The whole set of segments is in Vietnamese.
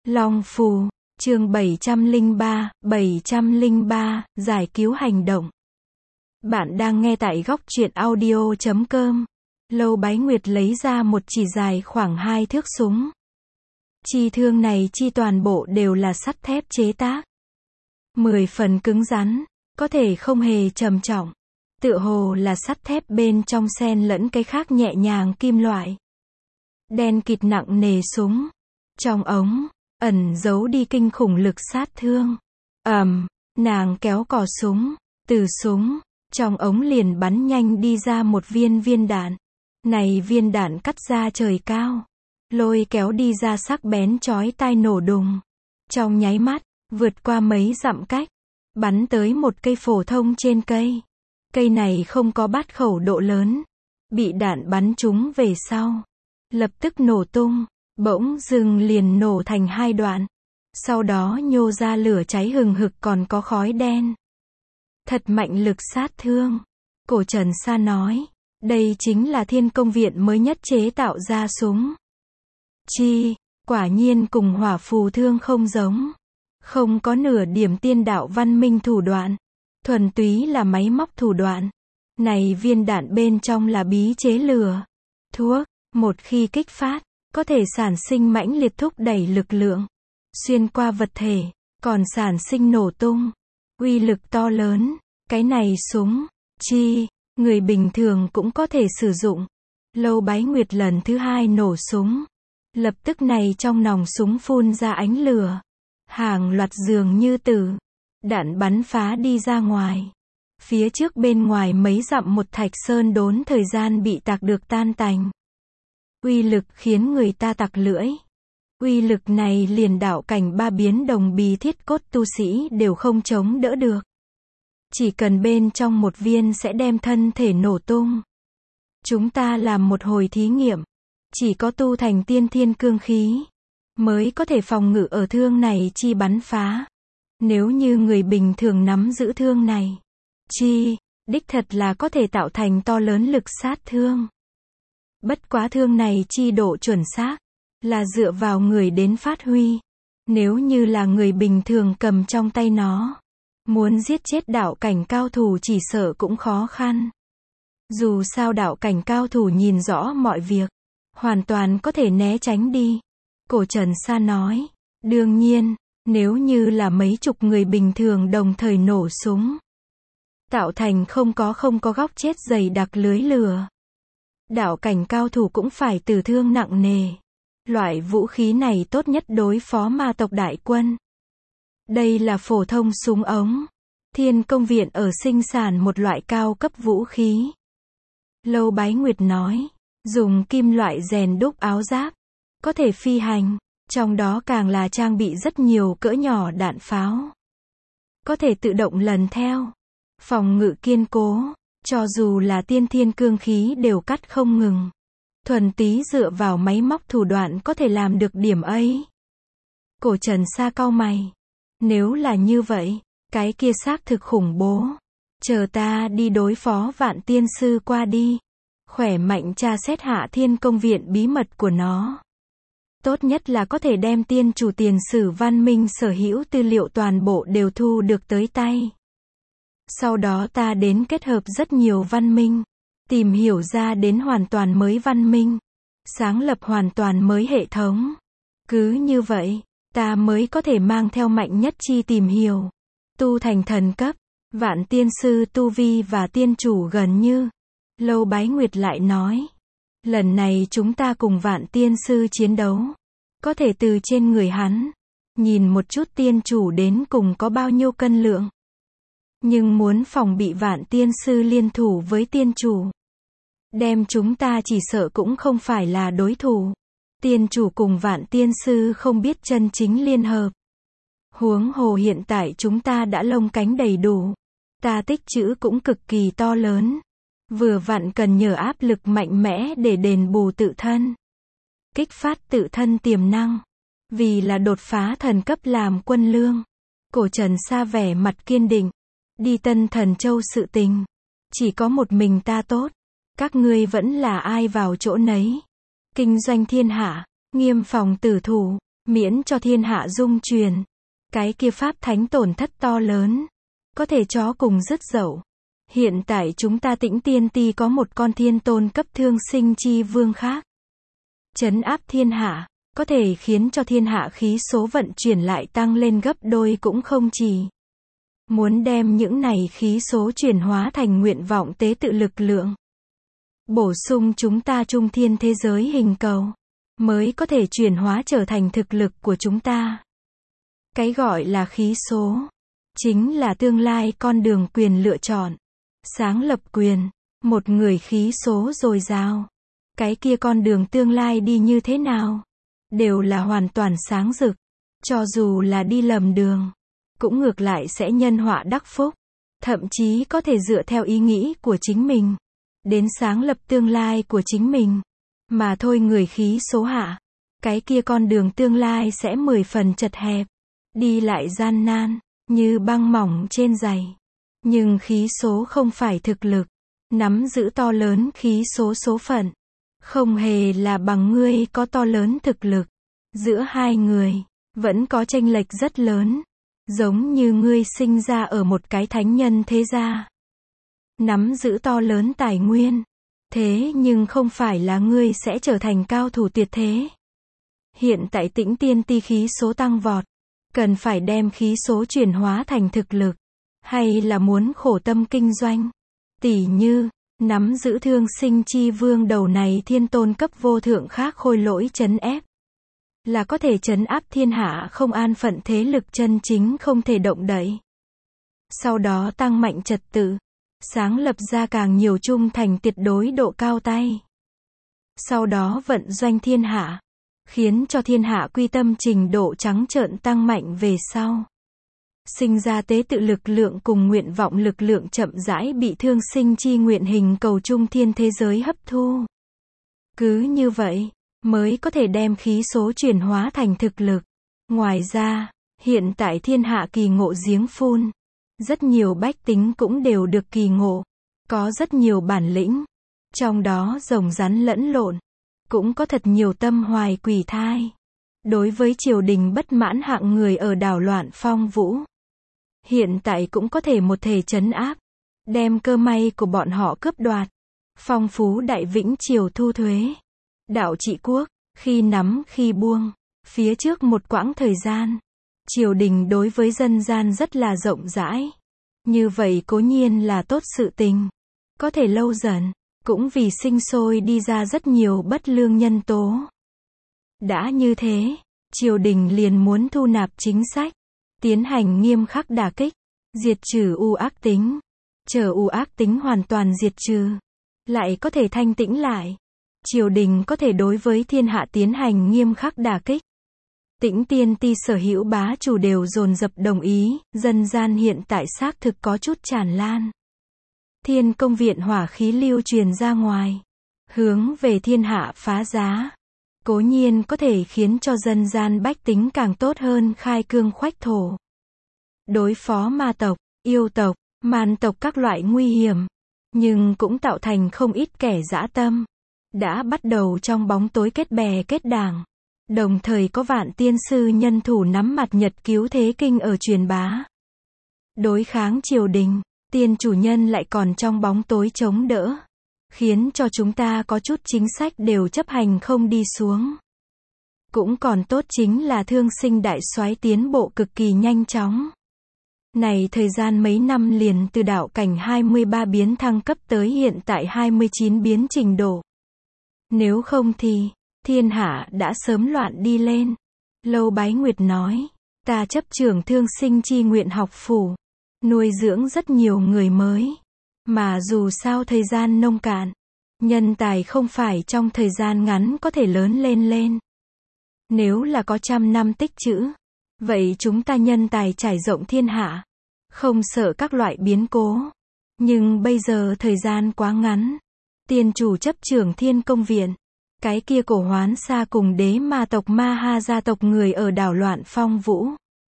Long Phù, chương 703, giải cứu hành động. Bạn đang nghe tại góc truyện audio.com. Lâu Bái Nguyệt lấy ra một chỉ dài khoảng 2 thước súng. Chi thương này chi toàn bộ đều là sắt thép chế tác. 10 phần cứng rắn, có thể không hề trầm trọng. Tựa hồ là sắt thép bên trong xen lẫn cái khác nhẹ nhàng kim loại. Đen kịt nặng nề súng. Trong ống, ẩn giấu đi kinh khủng lực sát thương. Nàng kéo cò súng, từ súng, trong ống liền bắn nhanh đi ra một viên đạn. Này viên đạn cắt ra trời cao, lôi kéo đi ra sắc bén chói tai nổ đùng. Trong nháy mắt, vượt qua mấy dặm cách, bắn tới một cây phổ thông trên cây. Cây này không có bát khẩu độ lớn, bị đạn bắn trúng về sau, lập tức nổ tung, bỗng dưng liền nổ thành 2 đoạn. Sau đó nhô ra lửa cháy hừng hực còn có khói đen. Thật mạnh lực sát thương. Cổ Trần Sa nói, đây chính là Thiên Công Viện mới nhất chế tạo ra súng. Quả nhiên cùng hỏa phù thương không giống. Không có nửa điểm tiên đạo văn minh thủ đoạn. Thuần túy là máy móc thủ đoạn. Này viên đạn bên trong là bí chế lửa. Thuốc, một khi kích phát, có thể sản sinh mãnh liệt thúc đẩy lực lượng. Xuyên qua vật thể, còn sản sinh nổ tung. Uy lực to lớn. Cái này súng, người bình thường cũng có thể sử dụng. Lâu Bái Nguyệt lần thứ 2 nổ súng. Lập tức này trong nòng súng phun ra ánh lửa. Hàng loạt dường như tử. Đạn bắn phá đi ra ngoài. Phía trước bên ngoài mấy dặm một thạch sơn đốn thời gian bị tạc được tan tành. Uy lực khiến người ta tặc lưỡi. Uy lực này liền đạo cảnh 3 biến đồng bì thiết cốt tu sĩ đều không chống đỡ được. Chỉ cần bên trong một viên sẽ đem thân thể nổ tung. Chúng ta làm một hồi thí nghiệm. Chỉ có tu thành tiên thiên cương khí mới có thể phòng ngự ở thương này chi bắn phá. Nếu như người bình thường nắm giữ thương này, đích thật là có thể tạo thành to lớn lực sát thương. Bất quá thương này chi độ chuẩn xác là dựa vào người đến phát huy. Nếu như là người bình thường cầm trong tay nó, muốn giết chết đạo cảnh cao thủ chỉ sợ cũng khó khăn. Dù sao đạo cảnh cao thủ nhìn rõ mọi việc, hoàn toàn có thể né tránh đi. Cổ Trần Sa nói, đương nhiên, nếu như là mấy chục người bình thường đồng thời nổ súng, tạo thành không có góc chết dày đặc lưới lửa. Đạo cảnh cao thủ cũng phải tử thương nặng nề. Loại vũ khí này tốt nhất đối phó ma tộc đại quân. Đây là phổ thông súng ống. Thiên Công Viện ở sinh sản một loại cao cấp vũ khí. Lâu Bái Nguyệt nói, dùng kim loại rèn đúc áo giáp, có thể phi hành, trong đó càng là trang bị rất nhiều cỡ nhỏ đạn pháo. Có thể tự động lần theo, phòng ngự kiên cố, cho dù là tiên thiên cương khí đều cắt không ngừng. Thuần túy dựa vào máy móc thủ đoạn có thể làm được điểm ấy. Cổ Trần Sa cau mày. Nếu là như vậy, cái kia xác thực khủng bố. Chờ ta đi đối phó Vạn Tiên Sư qua đi. Khỏe mạnh tra xét hạ Thiên Công Viện bí mật của nó. Tốt nhất là có thể đem tiên chủ tiền sử văn minh sở hữu tư liệu toàn bộ đều thu được tới tay. Sau đó ta đến kết hợp rất nhiều văn minh. Tìm hiểu ra đến hoàn toàn mới văn minh. Sáng lập hoàn toàn mới hệ thống. Cứ như vậy, ta mới có thể mang theo mạnh nhất chi tìm hiểu. Tu thành thần cấp. Vạn Tiên Sư tu vi và tiên chủ gần như. Lâu Bái Nguyệt lại nói. Lần này chúng ta cùng Vạn Tiên Sư chiến đấu. Có thể từ trên người hắn. Nhìn một chút tiên chủ đến cùng có bao nhiêu cân lượng. Nhưng muốn phòng bị Vạn Tiên Sư liên thủ với tiên chủ. Đem chúng ta chỉ sợ cũng không phải là đối thủ. Tiên chủ cùng Vạn Tiên Sư không biết chân chính liên hợp. Huống hồ hiện tại chúng ta đã lông cánh đầy đủ. Ta tích trữ cũng cực kỳ to lớn. Vừa vặn cần nhờ áp lực mạnh mẽ để đền bù tự thân. Kích phát tự thân tiềm năng. Vì là đột phá thần cấp làm quân lương. Cổ Trần Sa vẻ mặt kiên định. Đi Tân Thần Châu sự tình. Chỉ có một mình ta tốt. Các ngươi vẫn là ai vào chỗ nấy. Kinh doanh thiên hạ, nghiêm phòng tử thủ. miễn cho thiên hạ dung truyền. Cái kia pháp thánh tổn thất to lớn, có thể chó cùng rứt dậu. Hiện tại chúng ta Tĩnh Tiên Ti có một con thiên tôn cấp thương sinh chi vương khác. Trấn áp thiên hạ, có thể khiến cho thiên hạ khí số vận chuyển lại tăng lên gấp đôi cũng không chỉ. Muốn đem những này khí số chuyển hóa thành nguyện vọng tế tự lực lượng. Bổ sung chúng ta trung thiên thế giới hình cầu, mới có thể chuyển hóa trở thành thực lực của chúng ta. Cái gọi là khí số, chính là tương lai con đường quyền lựa chọn. Sáng lập quyền, một người khí số dồi dào. Cái kia con đường tương lai đi như thế nào? Đều là hoàn toàn sáng rực. Cho dù là đi lầm đường, cũng ngược lại sẽ nhân họa đắc phúc. Thậm chí có thể dựa theo ý nghĩ của chính mình, đến sáng lập tương lai của chính mình. Mà thôi người khí số hạ, cái kia con đường tương lai sẽ 10 phần chật hẹp. Đi lại gian nan, như băng mỏng trên giày. Nhưng khí số không phải thực lực. Nắm giữ to lớn khí số số phận. Không hề là bằng ngươi có to lớn thực lực. Giữa hai người, vẫn có chênh lệch rất lớn. Giống như ngươi sinh ra ở một cái thánh nhân thế gia. Nắm giữ to lớn tài nguyên. Thế nhưng không phải là ngươi sẽ trở thành cao thủ tuyệt thế. Hiện tại Tĩnh Tiên Ti khí số tăng vọt. Cần phải đem khí số chuyển hóa thành thực lực. Hay là muốn khổ tâm kinh doanh. Tỉ như, nắm giữ thương sinh chi vương đầu này thiên tôn cấp vô thượng khác khôi lỗi trấn ép. Là có thể trấn áp thiên hạ không an phận thế lực chân chính không thể động đậy. Sau đó tăng mạnh trật tự. Sáng lập ra càng nhiều trung thành tuyệt đối độ cao tay. Sau đó vận doanh thiên hạ. Khiến cho thiên hạ quy tâm trình độ trắng trợn tăng mạnh về sau. Sinh ra tế tự lực lượng cùng nguyện vọng lực lượng chậm rãi bị thương sinh chi nguyện hình cầu trung thiên thế giới hấp thu. Cứ như vậy, mới có thể đem khí số chuyển hóa thành thực lực. Ngoài ra, hiện tại thiên hạ kỳ ngộ giếng phun. Rất nhiều bách tính cũng đều được kỳ ngộ. Có rất nhiều bản lĩnh. Trong đó rồng rắn lẫn lộn. Cũng có thật nhiều tâm hoài quỷ thai. Đối với triều đình bất mãn hạng người ở đảo loạn phong vũ. Hiện tại cũng có thể một thể trấn áp. Đem cơ may của bọn họ cướp đoạt. Phong phú đại vĩnh triều thu thuế. Đạo trị quốc, khi nắm khi buông. Phía trước một quãng thời gian. Triều đình đối với dân gian rất là rộng rãi. Như vậy cố nhiên là tốt sự tình. Có thể lâu dần. Cũng vì sinh sôi đi ra rất nhiều bất lương nhân tố. Đã như thế, triều đình liền muốn thu nạp chính sách. Tiến hành nghiêm khắc đả kích. Diệt trừ u ác tính. Chờ u ác tính hoàn toàn diệt trừ. Lại có thể thanh tĩnh lại. Triều đình có thể đối với thiên hạ tiến hành nghiêm khắc đả kích. Tĩnh Tiên Ti sở hữu bá chủ đều dồn dập đồng ý. Dân gian hiện tại xác thực có chút tràn lan. Thiên công viện hỏa khí lưu truyền ra ngoài. Hướng về thiên hạ phá giá. Cố nhiên có thể khiến cho dân gian bách tính càng tốt hơn khai cương khoách thổ. Đối phó ma tộc, yêu tộc, man tộc các loại nguy hiểm. Nhưng cũng tạo thành không ít kẻ dã tâm. Đã bắt đầu trong bóng tối kết bè kết đảng. Đồng thời có vạn tiên sư nhân thủ nắm mặt nhật cứu thế kinh ở truyền bá. Đối kháng triều đình. Tiên chủ nhân lại còn trong bóng tối chống đỡ. Khiến cho chúng ta có chút chính sách đều chấp hành không đi xuống. Cũng còn tốt chính là thương sinh đại soái tiến bộ cực kỳ nhanh chóng. Này thời gian mấy năm liền từ đạo cảnh 23 biến thăng cấp tới hiện tại 29 biến trình độ. Nếu không thì, thiên hạ đã sớm loạn đi lên. Lâu Bái Nguyệt nói, ta chấp trưởng thương sinh chi nguyện học phủ. Nuôi dưỡng rất nhiều người mới. Mà dù sao thời gian nông cạn. Nhân tài không phải trong thời gian ngắn có thể lớn lên. Nếu là có 100 năm tích trữ. Vậy chúng ta nhân tài trải rộng thiên hạ. Không sợ các loại biến cố. Nhưng bây giờ thời gian quá ngắn. Tiên chủ chấp trưởng thiên công viện. Cái kia cổ hoán xa cùng đế ma tộc ma ha gia tộc người ở đảo loạn phong vũ.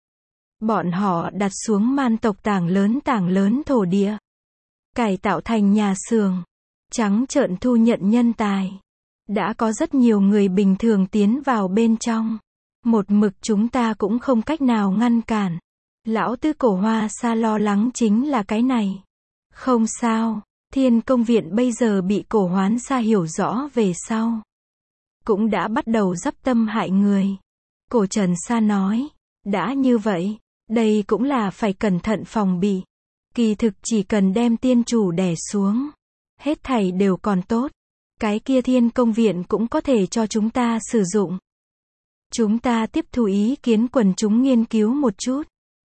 Bọn họ đặt xuống man tộc tảng lớn thổ địa. Cải tạo thành nhà xưởng. Trắng trợn thu nhận nhân tài. Đã có rất nhiều người bình thường tiến vào bên trong. Một mực chúng ta cũng không cách nào ngăn cản. Lão Tứ Cổ Hoa Sa lo lắng chính là cái này. Không sao, Thiên Công Viện bây giờ bị Cổ Hoán Sa hiểu rõ về sau. Cũng đã bắt đầu dắp tâm hại người. Cổ Trần Sa nói, đã như vậy, đây cũng là phải cẩn thận phòng bị. Kỳ thực chỉ cần đem tiên chủ đè xuống, hết thảy đều còn tốt. Cái kia Thiên Công Viện cũng có thể cho chúng ta sử dụng. Chúng ta tiếp thu ý kiến quần chúng nghiên cứu một chút.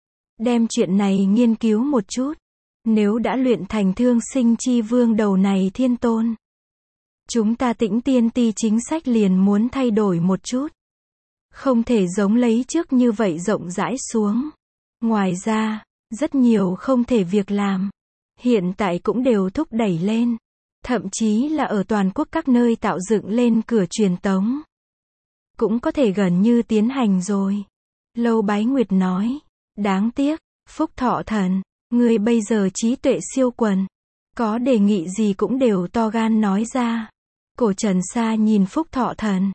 Đem chuyện này nghiên cứu một chút. Nếu đã luyện thành Thương Sinh Chi Vương đầu này thiên tôn, chúng ta Tĩnh Tiên Ti chính sách liền muốn thay đổi một chút. Không thể giống lấy trước như vậy rộng rãi xuống. Ngoài ra, rất nhiều không thể việc làm, hiện tại cũng đều thúc đẩy lên. Thậm chí là ở toàn quốc các nơi tạo dựng lên cửa truyền tống. Cũng có thể gần như tiến hành rồi. Lâu Bái Nguyệt nói, đáng tiếc, Phúc Thọ Thần, người bây giờ trí tuệ siêu quần. Có đề nghị gì cũng đều to gan nói ra. Cổ Trần Sa nhìn Phúc Thọ Thần.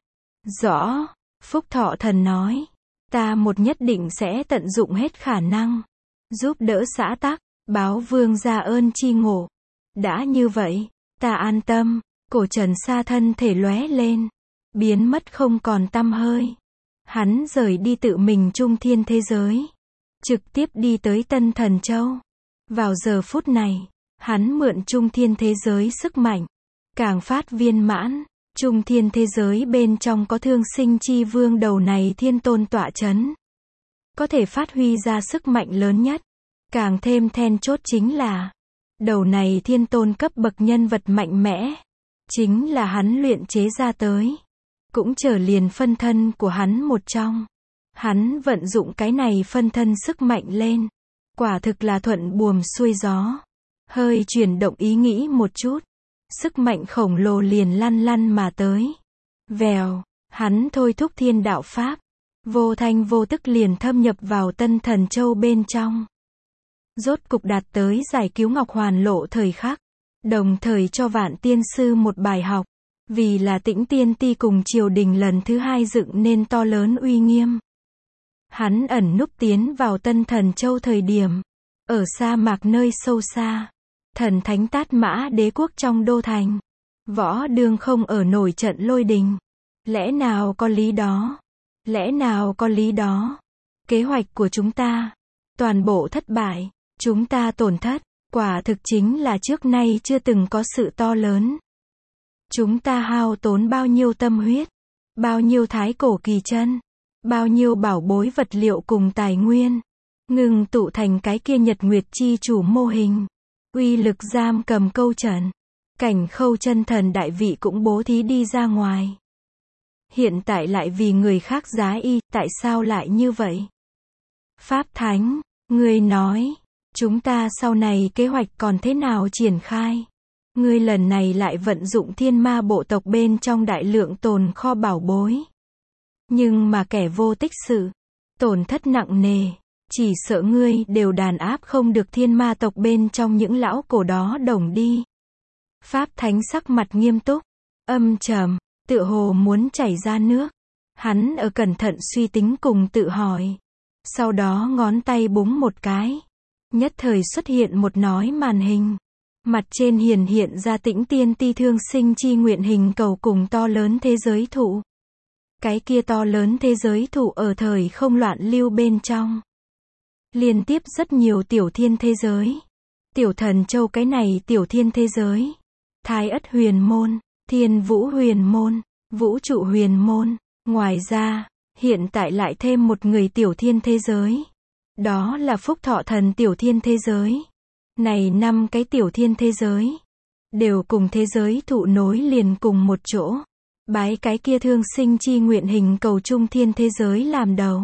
Rõ, Phúc Thọ Thần nói, ta một nhất định sẽ tận dụng hết khả năng, giúp đỡ xã tắc, báo vương gia ơn chi ngộ. Đã như vậy, ta an tâm. Cổ Trần Sa thân thể lóe lên, biến mất không còn tăm hơi. Hắn rời đi tự mình trung thiên thế giới, trực tiếp đi tới Tân Thần Châu. Vào giờ phút này, hắn mượn trung thiên thế giới sức mạnh, càng phát viên mãn. Trung thiên thế giới bên trong có Thương Sinh Chi Vương đầu này thiên tôn tọa chấn, có thể phát huy ra sức mạnh lớn nhất. Càng thêm then chốt chính là, đầu này thiên tôn cấp bậc nhân vật mạnh mẽ, chính là hắn luyện chế ra tới, cũng trở liền phân thân của hắn một trong. Hắn vận dụng cái này phân thân sức mạnh lên, quả thực là thuận buồm xuôi gió. Hơi chuyển động ý nghĩ một chút, sức mạnh khổng lồ liền lăn lăn mà tới. Vèo, hắn thôi thúc thiên đạo pháp, vô thanh vô tức liền thâm nhập vào Tân Thần Châu bên trong. Rốt cục đạt tới giải cứu Ngọc Hoàn Lộ thời khắc, đồng thời cho Vạn Tiên Sư một bài học. Vì là Tĩnh Tiên Ti cùng triều đình lần thứ hai dựng nên to lớn uy nghiêm. Hắn ẩn núp tiến vào Tân Thần Châu thời điểm, ở sa mạc nơi sâu xa, thần thánh Tát Mã Đế quốc trong đô thành, võ đương không ở nổi trận lôi đình. Lẽ nào có lý đó? Lẽ nào có lý đó? Kế hoạch của chúng ta, toàn bộ thất bại, chúng ta tổn thất, quả thực chính là trước nay chưa từng có sự to lớn. Chúng ta hao tốn bao nhiêu tâm huyết, bao nhiêu thái cổ kỳ chân, bao nhiêu bảo bối vật liệu cùng tài nguyên, ngừng tụ thành cái kia Nhật Nguyệt chi chủ mô hình. Uy lực giam cầm câu trần, Cảnh Khâu chân thần đại vị cũng bố thí đi ra ngoài. Hiện tại lại vì người khác giá y, tại sao lại như vậy? Pháp Thánh, ngươi nói, chúng ta sau này kế hoạch còn thế nào triển khai? Ngươi lần này lại vận dụng thiên ma bộ tộc bên trong đại lượng tồn kho bảo bối. Nhưng mà kẻ vô tích sự, tổn thất nặng nề, chỉ sợ ngươi đều đàn áp không được thiên ma tộc bên trong những lão cổ đó đồng đi. Pháp Thánh sắc mặt nghiêm túc, âm trầm, tựa hồ muốn chảy ra nước. Hắn ở cẩn thận suy tính cùng tự hỏi. Sau đó ngón tay búng một cái. Nhất thời xuất hiện một nói màn hình. Mặt trên hiện ra Tĩnh Tiên Ti Thương Sinh Chi nguyện hình cầu cùng to lớn thế giới thụ. Cái kia to lớn thế giới thụ ở thời không loạn lưu bên trong. Liên tiếp rất nhiều tiểu thiên thế giới. Tiểu Thần Châu cái này tiểu thiên thế giới. Thái Ất Huyền Môn, Thiên Vũ Huyền Môn, Vũ Trụ Huyền Môn. Ngoài ra, hiện tại lại thêm một người tiểu thiên thế giới. Đó là Phúc Thọ Thần tiểu thiên thế giới. Này 5 cái tiểu thiên thế giới, đều cùng thế giới thụ nối liền cùng một chỗ. Bái cái kia Thương Sinh Chi nguyện hình cầu trung thiên thế giới làm đầu.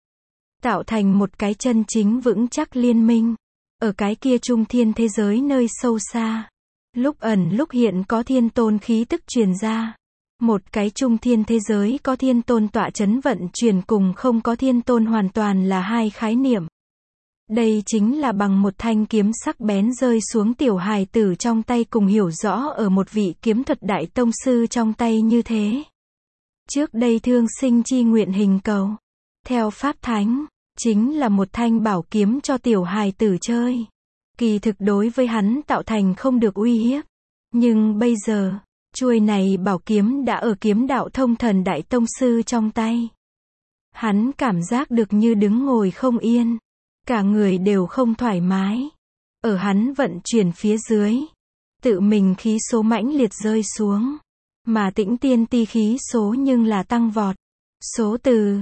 Tạo thành một cái chân chính vững chắc liên minh. Ở cái kia trung thiên thế giới nơi sâu xa. Lúc ẩn lúc hiện có thiên tôn khí tức truyền ra. Một cái trung thiên thế giới có thiên tôn tọa chấn vận chuyển cùng không có thiên tôn hoàn toàn là hai khái niệm. Đây chính là bằng một thanh kiếm sắc bén rơi xuống tiểu hài tử trong tay cùng hiểu rõ ở một vị kiếm thuật đại tông sư trong tay như thế. Trước đây Thương Sinh Chi nguyện hình cầu, Theo Pháp Thánh, chính là một thanh bảo kiếm cho tiểu hài tử chơi. Kỳ thực đối với hắn tạo thành không được uy hiếp. Nhưng bây giờ, chuôi này bảo kiếm đã ở kiếm đạo thông thần đại tông sư trong tay. Hắn cảm giác được như đứng ngồi không yên. Cả người đều không thoải mái. Ở hắn vận chuyển phía dưới. Tự mình khí số mãnh liệt rơi xuống. Mà Tĩnh Tiên Ti khí số nhưng là tăng vọt. Số từ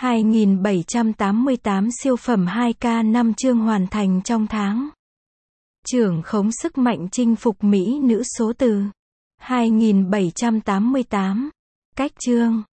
2788 siêu phẩm 2K 5 chương hoàn thành trong tháng. Trưởng khống sức mạnh chinh phục mỹ nữ số từ 2788. Cách chương